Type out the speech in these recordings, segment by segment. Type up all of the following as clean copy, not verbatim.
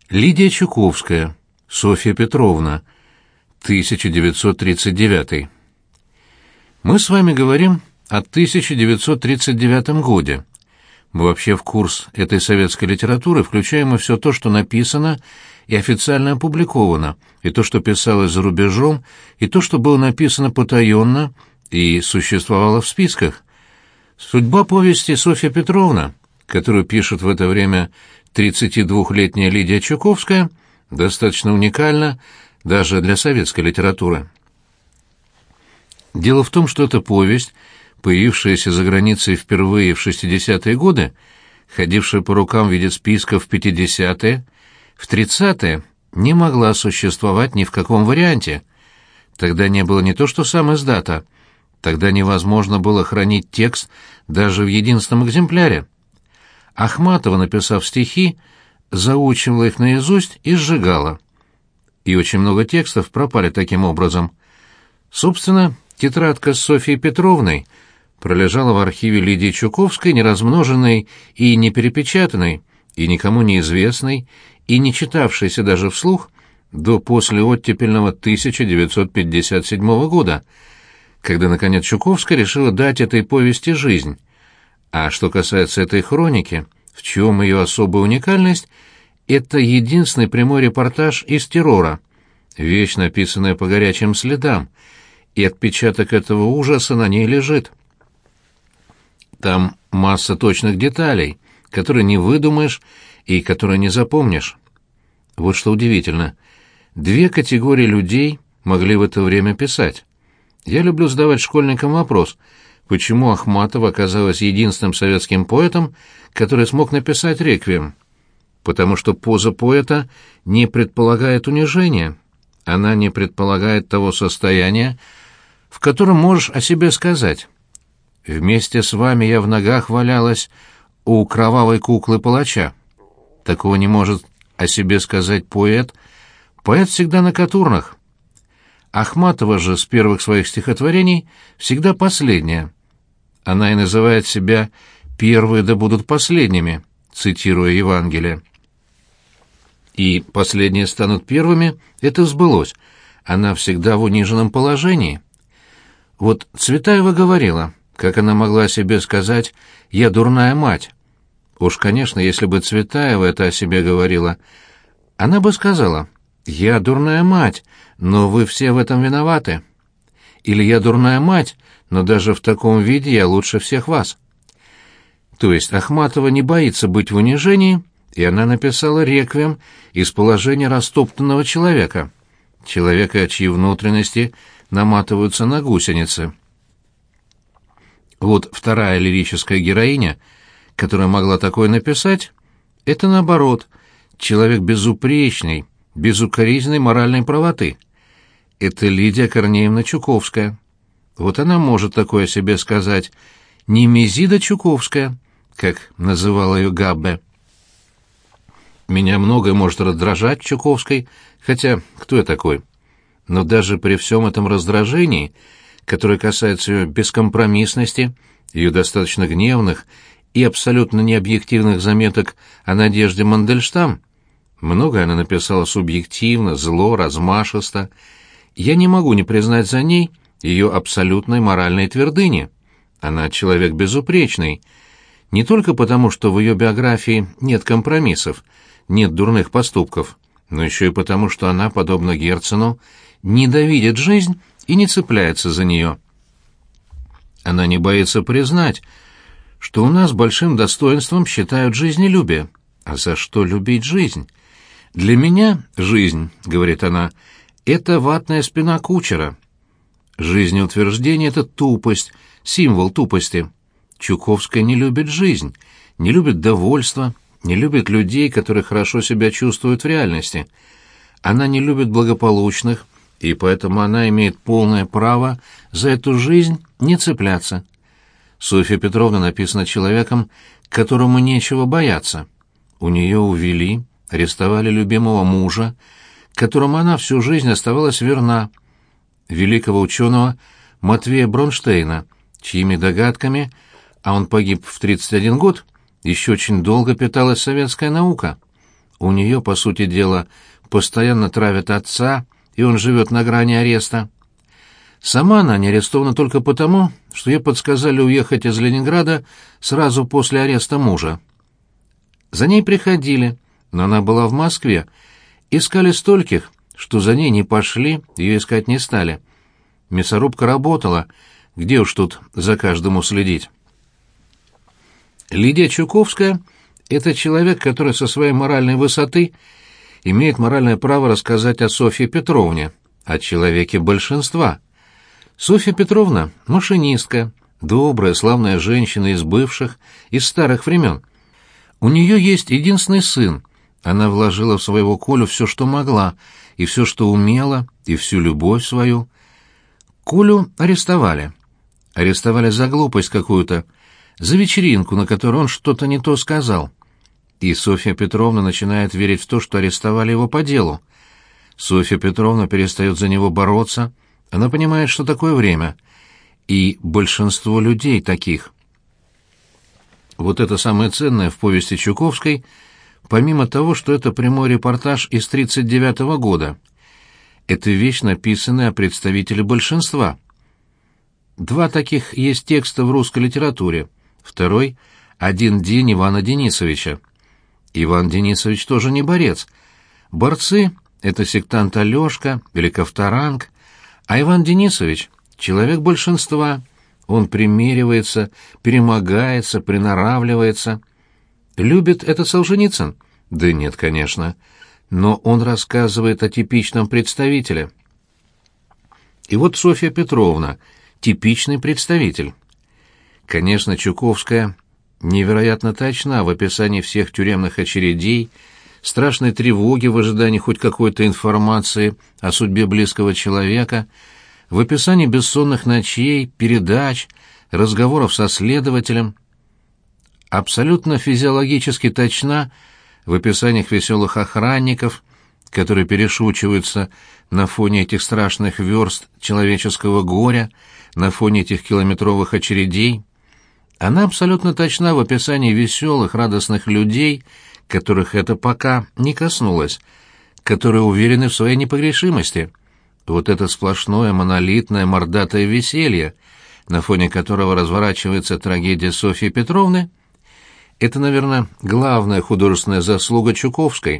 Лидия Чуковская, Софья Петровна, 1939. Мы с вами говорим о 1939 годе. Мы вообще в курс этой советской литературы включаем и все то, что написано и официально опубликовано, и то, что писалось за рубежом, и то, что было написано потаенно и существовало в списках. Судьба повести «Софья Петровна», которую пишет в это время 32-летняя Лидия Чуковская, достаточно уникальна даже для советской литературы. Дело в том, что эта повесть, появившаяся за границей впервые в 60-е годы, ходившая по рукам в виде списков в 50-е, в 30-е не могла существовать ни в каком варианте. Тогда не было не то что сам издата, тогда невозможно было хранить текст даже в единственном экземпляре. Ахматова, написав стихи, заучивала их наизусть и сжигала. И очень много текстов пропали таким образом. Собственно, тетрадка с Софьей Петровной пролежала в архиве Лидии Чуковской, неразмноженной и не перепечатанной, и никому неизвестной, и не читавшейся даже вслух до послеоттепельного 1957 года, когда, наконец, Чуковская решила дать этой повести жизнь. А что касается этой хроники, в чем ее особая уникальность, это единственный прямой репортаж из террора, вещь, написанная по горячим следам, и отпечаток этого ужаса на ней лежит. Там масса точных деталей, которые не выдумаешь и которые не запомнишь. Вот что удивительно. Две категории людей могли в это время писать. Я люблю задавать школьникам вопрос, почему Ахматова оказалась единственным советским поэтом, который смог написать реквием. Потому что поза поэта не предполагает унижения. Она не предполагает того состояния, в котором можешь о себе сказать: «Вместе с вами я в ногах валялась у кровавой куклы-палача». Такого не может о себе сказать поэт. Поэт всегда на катурнах. Ахматова же с первых своих стихотворений всегда последняя. Она и называет себя «первые да будут последними», цитируя Евангелие. И последние станут первыми — это сбылось. Она всегда в униженном положении. Вот Цветаева говорила, как она могла о себе сказать «я дурная мать». Уж, конечно, если бы Цветаева это о себе говорила, она бы сказала «я дурная мать, но вы все в этом виноваты». Или «я дурная мать, но даже в таком виде я лучше всех вас». То есть Ахматова не боится быть в унижении, и она написала реквием из положения растоптанного человека, чьи внутренности наматываются на гусеницы. Вот вторая лирическая героиня, которая могла такое написать, это наоборот, человек безупречный, безукоризненной моральной правоты. Это Лидия Корнеевна Чуковская. Вот она может такое о себе сказать, Немезида Чуковская, как называла ее Габбе. Меня многое может раздражать в Чуковской, хотя кто я такой? Но даже при всем этом раздражении, которое касается ее бескомпромиссности, ее достаточно гневных и абсолютно необъективных заметок о Надежде Мандельштам, многое она написала субъективно, зло, размашисто, я не могу не признать за ней ее абсолютной моральной твердыни. Она человек безупречный, не только потому, что в ее биографии нет компромиссов, нет дурных поступков, но еще и потому, что она, подобно Герцену, ненавидит жизнь и не цепляется за нее. Она не боится признать, что у нас большим достоинством считают жизнелюбие. А за что любить жизнь? «Для меня жизнь, — говорит она, — это ватная спина кучера. Жизнеутверждение — это тупость, символ тупости. Чуковская не любит жизнь, не любит довольства, не любит людей, которые хорошо себя чувствуют в реальности. Она не любит благополучных, и поэтому она имеет полное право за эту жизнь не цепляться. Софья Петровна написана человеком, которому нечего бояться. У нее увели, арестовали любимого мужа, которому она всю жизнь оставалась верна, великого ученого Матвея Бронштейна, чьими догадками, а он погиб в 31 год, еще очень долго питалась советская наука. У нее, по сути дела, постоянно травят отца, и он живет на грани ареста. Сама она не арестована только потому, что ей подсказали уехать из Ленинграда сразу после ареста мужа. За ней приходили, но она была в Москве. Искали стольких, что за ней не пошли, ее искать не стали. Мясорубка работала, где уж тут за каждым уследить. Лидия Чуковская — это человек, который со своей моральной высоты имеет моральное право рассказать о Софье Петровне, о человеке большинства. Софья Петровна — машинистка, добрая, славная женщина из бывших, из старых времен. У нее есть единственный сын. Она вложила в своего Колю все, что могла, и все, что умела, и всю любовь свою. Колю арестовали. Арестовали за глупость какую-то, за вечеринку, на которой он что-то не то сказал. И Софья Петровна начинает верить в то, что арестовали его по делу. Софья Петровна перестает за него бороться. Она понимает, что такое время. И большинство людей таких. Вот это самое ценное в повести Чуковской, помимо того, что это прямой репортаж из 1939 года. Это вещь, написанная о представителе большинства. Два таких есть текста в русской литературе. Второй — «Один день» Ивана Денисовича. Иван Денисович тоже не борец. Борцы — это сектант Алешка или Ковторанг, а Иван Денисович — человек большинства. Он примеривается, перемогается, приноравливается. Любит это Солженицын? Да нет, конечно. Но он рассказывает о типичном представителе. И вот Софья Петровна — типичный представитель. Конечно, Чуковская невероятно точна в описании всех тюремных очередей, страшной тревоги в ожидании хоть какой-то информации о судьбе близкого человека, в описании бессонных ночей, передач, разговоров со следователем. Абсолютно физиологически точна в описаниях веселых охранников, которые перешучиваются на фоне этих страшных верст человеческого горя, на фоне этих километровых очередей. Она абсолютно точна в описании веселых, радостных людей, которых это пока не коснулось, которые уверены в своей непогрешимости. Вот это сплошное монолитное мордатое веселье, на фоне которого разворачивается трагедия Софьи Петровны, это, наверное, главная художественная заслуга Чуковской.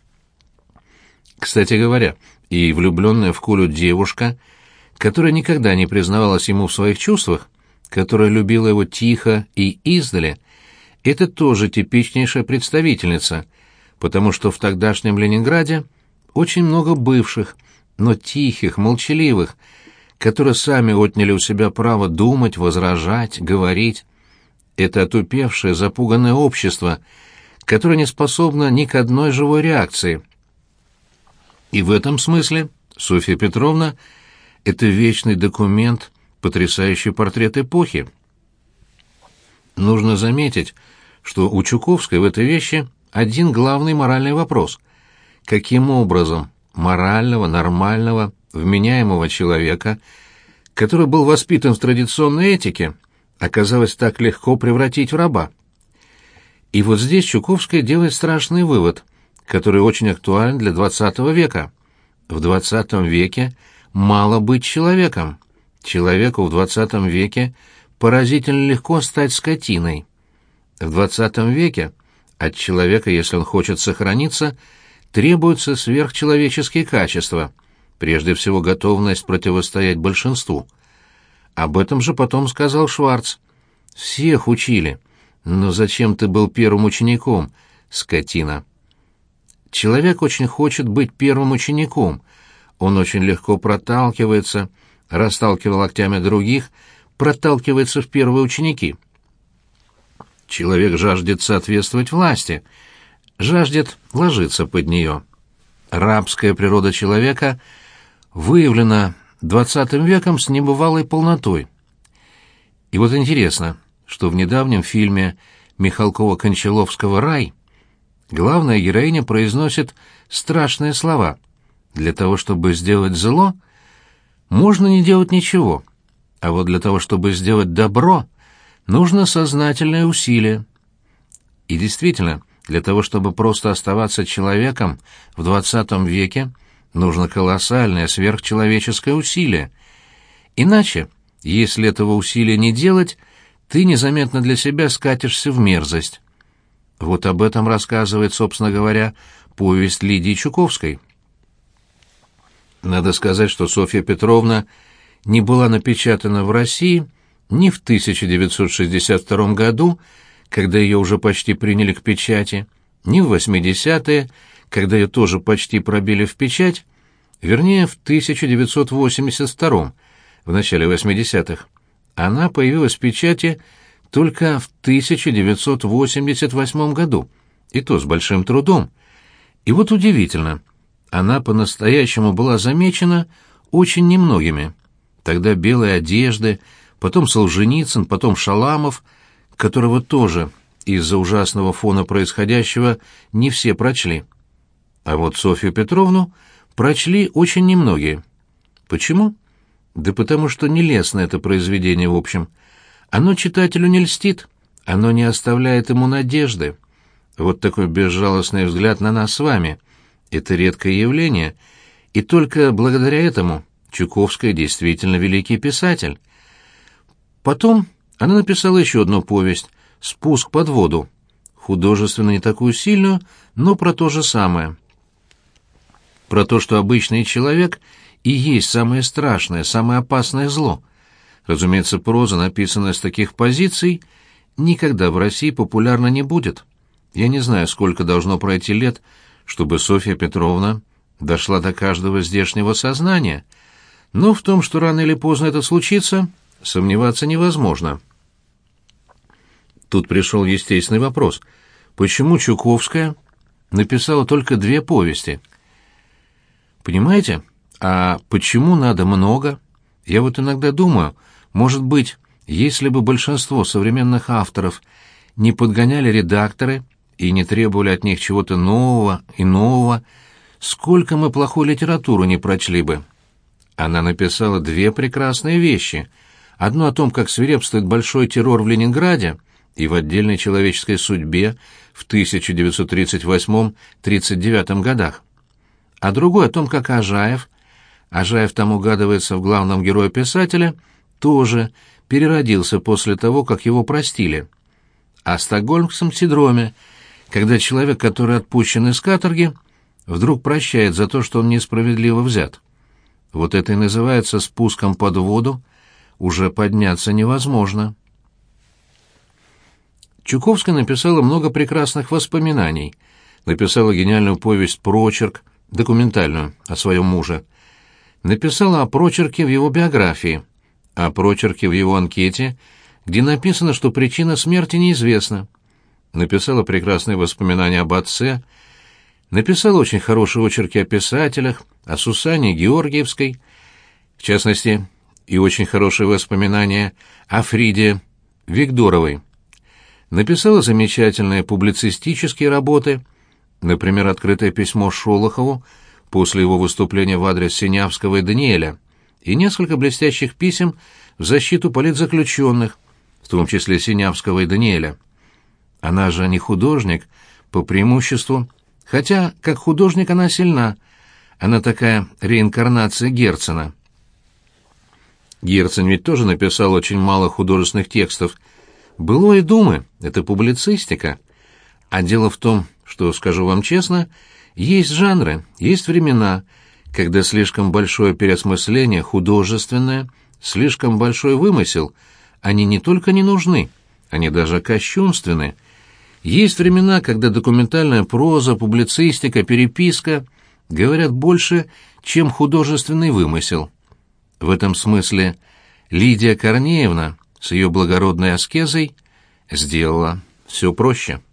Кстати говоря, и влюбленная в Колю девушка, которая никогда не признавалась ему в своих чувствах, которая любила его тихо и издали, это тоже типичнейшая представительница, потому что в тогдашнем Ленинграде очень много бывших, но тихих, молчаливых, которые сами отняли у себя право думать, возражать, говорить. Это отупевшее, запуганное общество, которое не способно ни к одной живой реакции. И в этом смысле Софья Петровна — это вечный документ, потрясающий портрет эпохи. Нужно заметить, что у Чуковской в этой вещи один главный моральный вопрос: каким образом морального, нормального, вменяемого человека, который был воспитан в традиционной этике, оказалось так легко превратить в раба? И вот здесь Чуковская делает страшный вывод, который очень актуален для XX века. В XX веке мало быть человеком. Человеку в XX веке поразительно легко стать скотиной. В XX веке от человека, если он хочет сохраниться, требуются сверхчеловеческие качества, прежде всего готовность противостоять большинству. Об этом же потом сказал Шварц. «Всех учили. Но зачем ты был первым учеником, скотина?» Человек очень хочет быть первым учеником. Он очень легко проталкивается, расталкивая локтями других, проталкивается в первые ученики. Человек жаждет соответствовать власти, жаждет ложиться под нее. Рабская природа человека выявлена XX веком с небывалой полнотой. И вот интересно, что в недавнем фильме Михалкова-Кончаловского «Рай» главная героиня произносит страшные слова: «Для того, чтобы сделать зло, можно не делать ничего, а вот для того, чтобы сделать добро, нужно сознательное усилие». И действительно, для того, чтобы просто оставаться человеком в XX веке, нужно колоссальное сверхчеловеческое усилие. Иначе, если этого усилия не делать, ты незаметно для себя скатишься в мерзость. Вот об этом рассказывает, собственно говоря, повесть Лидии Чуковской. Надо сказать, что Софья Петровна не была напечатана в России ни в 1962 году, когда ее уже почти приняли к печати, ни в 80-е, когда ее тоже почти пробили в печать, вернее, в 1982, в начале 80-х. Она появилась в печати только в 1988 году, и то с большим трудом. И вот удивительно, она по-настоящему была замечена очень немногими. Тогда «Белые одежды», потом Солженицын, потом Шаламов, которого тоже из-за ужасного фона происходящего не все прочли. А вот Софью Петровну прочли очень немногие. Почему? Да потому что нелестно это произведение в общем. Оно читателю не льстит, оно не оставляет ему надежды. Вот такой безжалостный взгляд на нас с вами. Это редкое явление, и только благодаря этому Чуковская действительно великий писатель. Потом она написала еще одну повесть «Спуск под воду», художественно не такую сильную, но про то же самое. Про то, что обычный человек и есть самое страшное, самое опасное зло. Разумеется, проза, написанная с таких позиций, никогда в России популярна не будет. Я не знаю, сколько должно пройти лет, чтобы Софья Петровна дошла до каждого здешнего сознания, но в том, что рано или поздно это случится, сомневаться невозможно. Тут пришел естественный вопрос. Почему Чуковская написала только 2 повести? Понимаете? А почему надо много? Я вот иногда думаю, может быть, если бы большинство современных авторов не подгоняли редакторы и не требовали от них чего-то нового и нового, сколько мы плохой литературы не прочли бы. Она написала 2 прекрасные вещи. Одну о том, как свирепствует большой террор в Ленинграде и в отдельной человеческой судьбе в 1938-39 годах. А другой о том, как Ажаев там угадывается в главном герое писателя, тоже переродился после того, как его простили. О стокгольмском синдроме, когда человек, который отпущен из каторги, вдруг прощает за то, что он несправедливо взят. Вот это и называется спуском под воду, уже подняться невозможно. Чуковская написала много прекрасных воспоминаний, написала гениальную повесть «Прочерк», документальную, о своем муже, написала о прочерке в его биографии, о прочерке в его анкете, где написано, что причина смерти неизвестна, написала прекрасные воспоминания об отце, написала очень хорошие очерки о писателях, о Сусанне Георгиевской, в частности, и очень хорошие воспоминания о Фриде Вигдоровой. Написала замечательные публицистические работы, например, открытое письмо Шолохову после его выступления в адрес Синявского и Даниэля, и несколько блестящих писем в защиту политзаключенных, в том числе Синявского и Даниэля. Она же не художник по преимуществу, хотя как художник она сильна, она такая реинкарнация Герцена. Герцен ведь тоже написал очень мало художественных текстов. «Былое думы» — это публицистика. А дело в том, что, скажу вам честно, есть жанры, есть времена, когда слишком большое переосмысление художественное, слишком большой вымысел, они не только не нужны, они даже кощунственны. Есть времена, когда документальная проза, публицистика, переписка говорят больше, чем художественный вымысел. В этом смысле Лидия Корнеевна с ее благородной аскезой сделала все проще.